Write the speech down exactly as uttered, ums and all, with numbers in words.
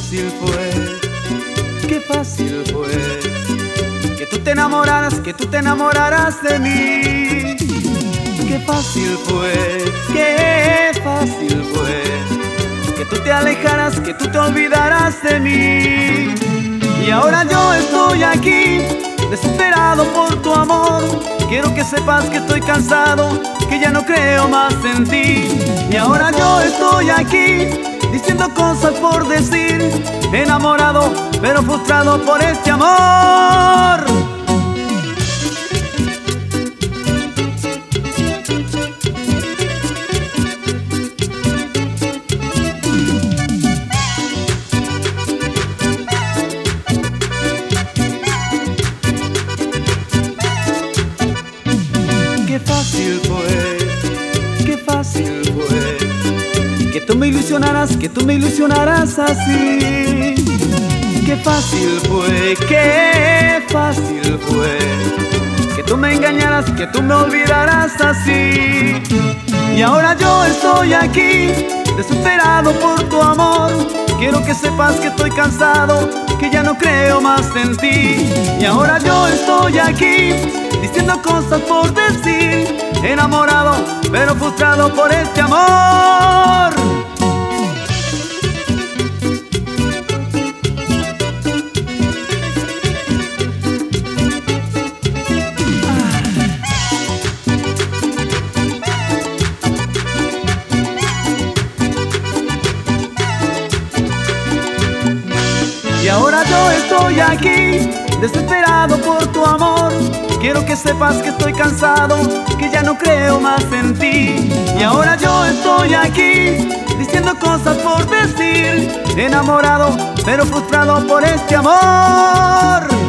fácil fue, qué fácil fue que tú te enamoraras, que tú te enamoraras de mí. Qué fácil fue, qué fácil fue que tú te alejaras, que tú te olvidaras de mí. Y ahora yo estoy aquí, desesperado por tu amor. Quiero que sepas que estoy cansado, que ya no creo más en ti. Y ahora yo estoy aquí, diciendo cosas por decir, enamorado pero frustrado por este amor. Qué fácil fue, qué fácil fue que tú me ilusionaras, que tú me ilusionaras así. Qué fácil fue, qué fácil fue que tú me engañaras, que tú me olvidaras así. Y ahora yo estoy aquí, desesperado por tu amor. Quiero que sepas que estoy cansado, que ya no creo más en ti. Y ahora yo estoy aquí, diciendo cosas por decir, enamorado pero frustrado por este amor. Y ahora yo estoy aquí, desesperado por tu amor. Quiero que sepas que estoy cansado, que ya no creo más en ti. Y ahora yo estoy aquí, diciendo cosas por decir, enamorado pero frustrado por este amor.